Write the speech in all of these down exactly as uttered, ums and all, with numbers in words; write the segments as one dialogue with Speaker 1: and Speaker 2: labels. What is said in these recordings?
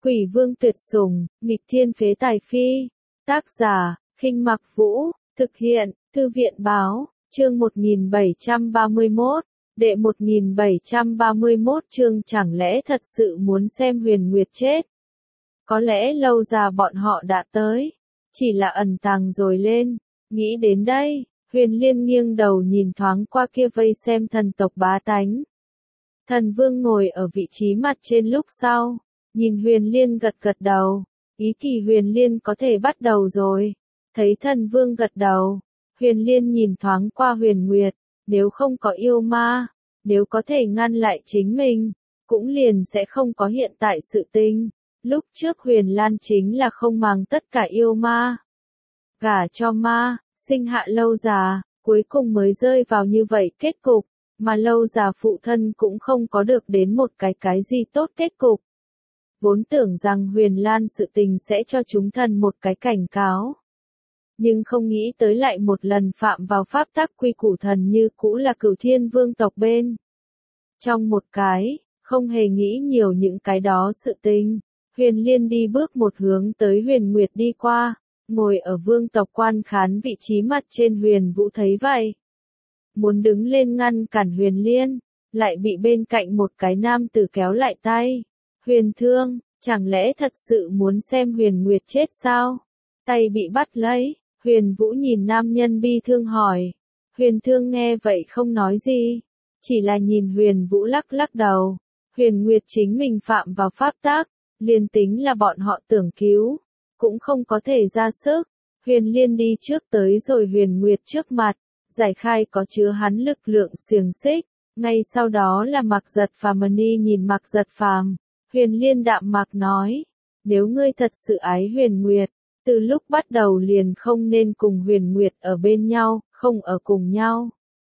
Speaker 1: Quỷ vương tuyệt sủng, nghịch thiên phế tài phi. Tác giả, Khinh Mặc Vũ, thực hiện, Thư viện báo, chương một nghìn bảy trăm ba mươi mốt, đệ một nghìn bảy trăm ba mươi mốt chương chẳng lẽ thật sự muốn xem Huyền Nguyệt chết? Có lẽ lâu già bọn họ đã tới, chỉ là ẩn tàng rồi lên, nghĩ đến đây, Huyền Liên nghiêng đầu nhìn thoáng qua kia vây xem thần tộc bá tánh. Thần vương ngồi ở vị trí mặt trên lúc sau, nhìn Huyền Liên gật gật đầu, ý kỳ Huyền Liên có thể bắt đầu rồi. Thấy thần vương gật đầu, Huyền Liên nhìn thoáng qua Huyền Nguyệt, nếu không có yêu ma, nếu có thể ngăn lại chính mình, cũng liền sẽ không có hiện tại sự tình. Lúc trước Huyền Lan chính là không màng tất cả yêu ma, gả cho ma, sinh hạ lâu già, cuối cùng mới rơi vào như vậy kết cục, mà lâu già phụ thân cũng không có được đến một cái cái gì tốt kết cục. Vốn tưởng rằng Huyền Lan sự tình sẽ cho chúng thần một cái cảnh cáo. Nhưng không nghĩ tới lại một lần phạm vào pháp tắc quy củ thần như cũ là Cửu Thiên Vương tộc bên. Trong một cái, không hề nghĩ nhiều những cái đó sự tình, Huyền Liên đi bước một hướng tới Huyền Nguyệt đi qua, ngồi ở vương tộc quan khán vị trí mặt trên. Huyền Vũ thấy vậy, muốn đứng lên ngăn cản Huyền Liên, lại bị bên cạnh một cái nam tử kéo lại tay. Huyền Thương, chẳng lẽ thật sự muốn xem Huyền Nguyệt chết sao? Tay bị bắt lấy, Huyền Vũ nhìn nam nhân bi thương hỏi. Huyền Thương nghe vậy không nói gì, chỉ là nhìn Huyền Vũ lắc lắc đầu. Huyền Nguyệt chính mình phạm vào pháp tắc, liền tính là bọn họ tưởng cứu, cũng không có thể ra sức. Huyền Liên đi trước tới rồi Huyền Nguyệt trước mặt, giải khai có chứa hắn lực lượng xiềng xích, ngay sau đó là Mặc Giật Phàm đi nhìn Mặc Giật Phàm. Huyền Liên đạm mạc nói, nếu ngươi thật sự ái Huyền Nguyệt, từ lúc bắt đầu liền không nên cùng Huyền Nguyệt ở bên nhau, không ở cùng nhau,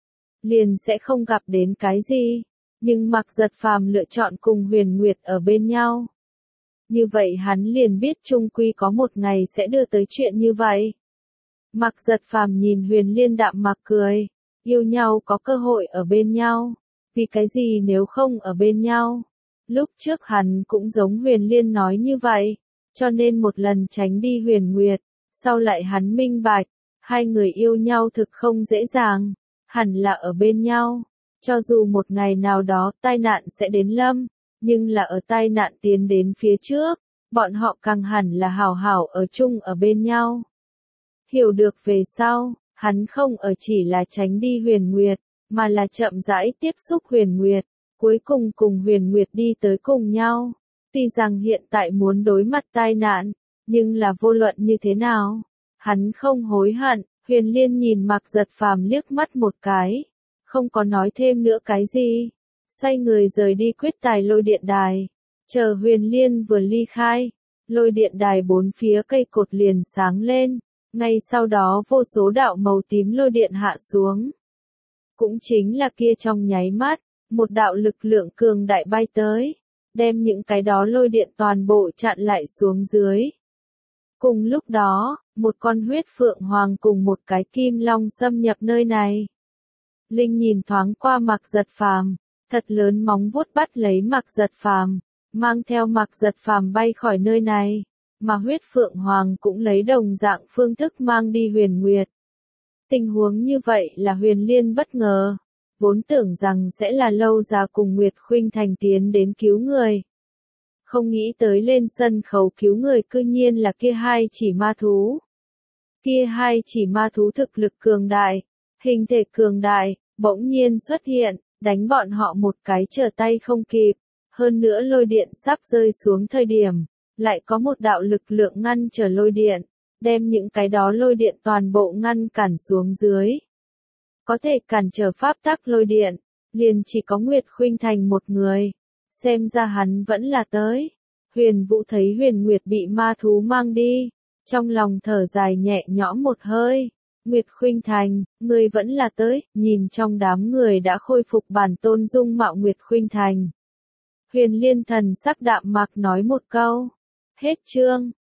Speaker 1: liền sẽ không gặp đến cái gì. Nhưng Mặc Giật Phàm lựa chọn cùng Huyền Nguyệt ở bên nhau. Như vậy hắn liền biết chung quy có một ngày sẽ đưa tới chuyện như vậy. Mặc Giật Phàm nhìn Huyền Liên đạm mạc cười, yêu nhau có cơ hội ở bên nhau, vì cái gì nếu không ở bên nhau? Lúc trước hắn cũng giống Huyền Liên nói như vậy, cho nên một lần tránh đi Huyền Nguyệt, sau lại hắn minh bạch, hai người yêu nhau thực không dễ dàng, hẳn là ở bên nhau, cho dù một ngày nào đó tai nạn sẽ đến lâm, nhưng là ở tai nạn tiến đến phía trước, bọn họ càng hẳn là hảo hảo ở chung ở bên nhau. Hiểu được về sau, hắn không ở chỉ là tránh đi Huyền Nguyệt, mà là chậm rãi tiếp xúc Huyền Nguyệt. Cuối cùng cùng Huyền Nguyệt đi tới cùng nhau. Tuy rằng hiện tại muốn đối mặt tai nạn, nhưng là vô luận như thế nào, hắn không hối hận. Huyền Liên nhìn Mặc Giật Phàm liếc mắt một cái, không có nói thêm nữa cái gì, xoay người rời đi quyết tài lôi điện đài. Chờ Huyền Liên vừa ly khai, lôi điện đài bốn phía cây cột liền sáng lên, ngay sau đó vô số đạo màu tím lôi điện hạ xuống. Cũng chính là kia trong nháy mắt, một đạo lực lượng cường đại bay tới, đem những cái đó lôi điện toàn bộ chặn lại xuống dưới. Cùng lúc đó, một con huyết phượng hoàng cùng một cái kim long xâm nhập nơi này. Linh nhìn thoáng qua Mặc Giật Phàm, thật lớn móng vuốt bắt lấy Mặc Giật Phàm, mang theo Mặc Giật Phàm bay khỏi nơi này, mà huyết phượng hoàng cũng lấy đồng dạng phương thức mang đi Huyền Nguyệt. Tình huống như vậy là Huyền Liên bất ngờ. Vốn tưởng rằng sẽ là lâu già cùng Nguyệt Khuynh Thành tiến đến cứu người. Không nghĩ tới lên sân khấu cứu người cư nhiên là kia hai chỉ ma thú. Kia hai chỉ ma thú thực lực cường đại, hình thể cường đại, bỗng nhiên xuất hiện, đánh bọn họ một cái trở tay không kịp. Hơn nữa lôi điện sắp rơi xuống thời điểm, lại có một đạo lực lượng ngăn trở lôi điện, đem những cái đó lôi điện toàn bộ ngăn cản xuống dưới. Có thể cản trở pháp tắc lôi điện, liền chỉ có Nguyệt Khuynh Thành một người. Xem ra hắn vẫn là tới. Huyền Vũ thấy Huyền Nguyệt bị ma thú mang đi, trong lòng thở dài nhẹ nhõm một hơi. Nguyệt Khuynh Thành, ngươi vẫn là tới, nhìn trong đám người đã khôi phục bản tôn dung mạo Nguyệt Khuynh Thành. Huyền Liên thần sắc đạm mạc nói một câu. Hết chương.